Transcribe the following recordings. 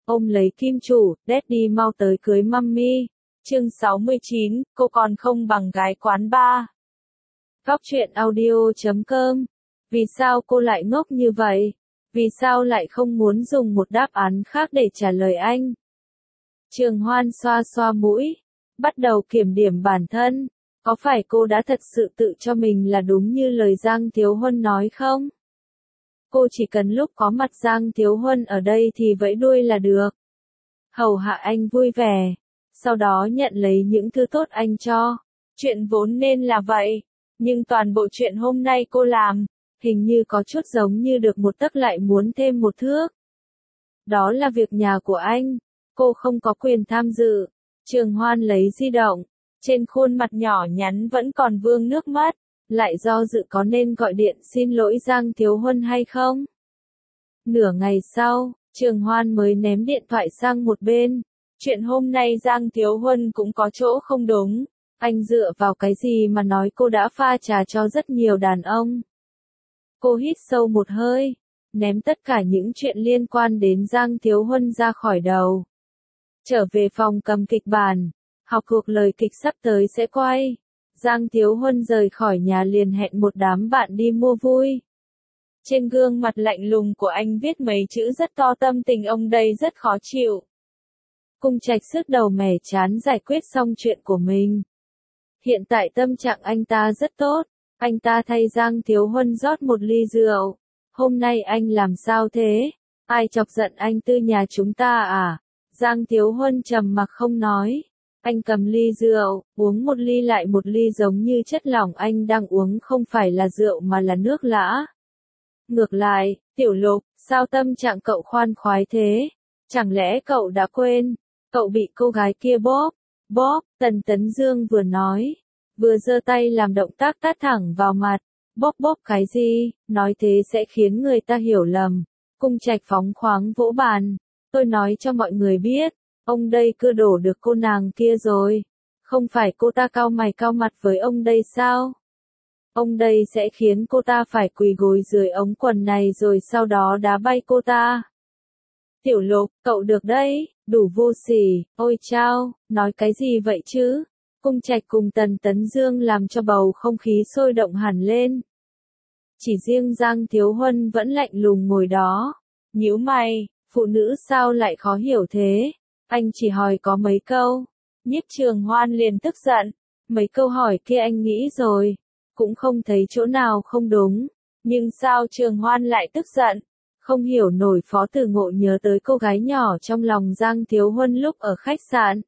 ôm lấy kim chủ, Daddy mau tới cưới mummy. Chương 69, cô còn không bằng gái quán bar. Góc truyện audio.com. Vì sao cô lại ngốc như vậy? Vì sao lại không muốn dùng một đáp án khác để trả lời anh? Trường Hoan xoa xoa mũi, bắt đầu kiểm điểm bản thân. Có phải cô đã thật sự tự cho mình là đúng như lời Giang Thiếu Huân nói không? Cô chỉ cần lúc có mặt Giang Thiếu Huân ở đây thì vẫy đuôi là được. Hầu hạ anh vui vẻ, sau đó nhận lấy những thứ tốt anh cho. Chuyện vốn nên là vậy, nhưng toàn bộ chuyện hôm nay cô làm, hình như có chút giống như được một tấc lại muốn thêm một thước. Đó là việc nhà của anh, cô không có quyền tham dự. Trường Hoan lấy di động, trên khuôn mặt nhỏ nhắn vẫn còn vương nước mắt, lại do dự có nên gọi điện xin lỗi Giang Thiếu Huân hay không. Nửa ngày sau, Trường Hoan mới ném điện thoại sang một bên. Chuyện hôm nay Giang Thiếu Huân cũng có chỗ không đúng. Anh dựa vào cái gì mà nói cô đã pha trà cho rất nhiều đàn ông? Cô hít sâu một hơi, ném tất cả những chuyện liên quan đến Giang Thiếu Huân ra khỏi đầu. Trở về phòng cầm kịch bản, học thuộc lời kịch sắp tới sẽ quay. Giang Thiếu Huân rời khỏi nhà liền hẹn một đám bạn đi mua vui. Trên gương mặt lạnh lùng của anh viết mấy chữ rất to, tâm tình ông đây rất khó chịu. Cung Trạch sứt đầu mẻ chán giải quyết xong chuyện của mình. Hiện tại tâm trạng anh ta rất tốt, anh ta thay Giang Thiếu Huân rót một ly rượu. Hôm nay anh làm sao thế? Ai chọc giận anh Tư nhà chúng ta à? Giang Thiếu Huân trầm mặc không nói. Anh cầm ly rượu, uống một ly lại một ly giống như chất lỏng anh đang uống không phải là rượu mà là nước lã. Ngược lại, Tiểu Lục, sao tâm trạng cậu khoan khoái thế? Chẳng lẽ cậu đã quên? Cậu bị cô gái kia bóp. Bóp, Tần Tấn Dương vừa nói, vừa giơ tay làm động tác tát thẳng vào mặt. Bóp bóp cái gì? Nói thế sẽ khiến người ta hiểu lầm. Cung Trạch phóng khoáng vỗ bàn. Tôi nói cho mọi người biết, ông đây cưa đổ được cô nàng kia rồi. Không phải cô ta cau mày cau mặt với ông đây sao? Ông đây sẽ khiến cô ta phải quỳ gối dưới ống quần này rồi sau đó đá bay cô ta. Tiểu Lục, cậu được đấy, đủ vô sỉ, ôi chao, nói cái gì vậy chứ? Cung Trạch cùng Tần Tấn Dương làm cho bầu không khí sôi động hẳn lên. Chỉ riêng Giang Thiếu Huân vẫn lạnh lùng ngồi đó. Nhíu mày, phụ nữ sao lại khó hiểu thế? Anh chỉ hỏi có mấy câu. Nhiếp Trường Hoan liền tức giận. Mấy câu hỏi kia anh nghĩ rồi, cũng không thấy chỗ nào không đúng. Nhưng sao Trường Hoan lại tức giận? Không hiểu nổi. Phó Tử Ngộ nhớ tới cô gái nhỏ trong lòng Giang Thiếu Huân lúc ở khách sạn.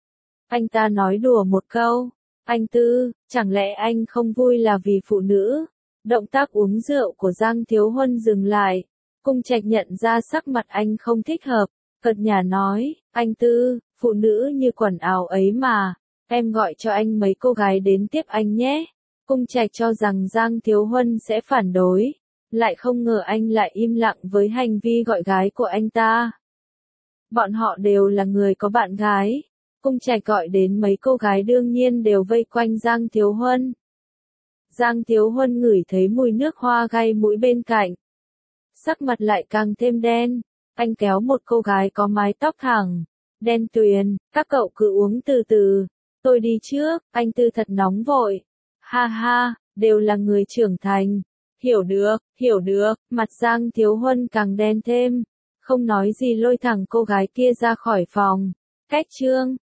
Anh ta nói đùa một câu. Anh Tư, chẳng lẽ anh không vui là vì phụ nữ? Động tác uống rượu của Giang Thiếu Huân dừng lại. Cung Trạch nhận ra sắc mặt anh không thích hợp, cợt nhả nói, anh Tư, phụ nữ như quần áo ấy mà, em gọi cho anh mấy cô gái đến tiếp anh nhé. Cung Trạch cho rằng Giang Thiếu Huân sẽ phản đối, lại không ngờ anh lại im lặng với hành vi gọi gái của anh ta. Bọn họ đều là người có bạn gái. Cung Trạch gọi đến mấy cô gái đương nhiên đều vây quanh Giang Thiếu Huân. Giang Thiếu Huân ngửi thấy mùi nước hoa gây mũi bên cạnh. Sắc mặt lại càng thêm đen. Anh kéo một cô gái có mái tóc thẳng, đen tuyền, các cậu cứ uống từ từ. Tôi đi trước, anh Tư thật nóng vội. Ha ha, đều là người trưởng thành. Hiểu được, mặt Giang Thiếu Huân càng đen thêm. Không nói gì lôi thẳng cô gái kia ra khỏi phòng. Cách chương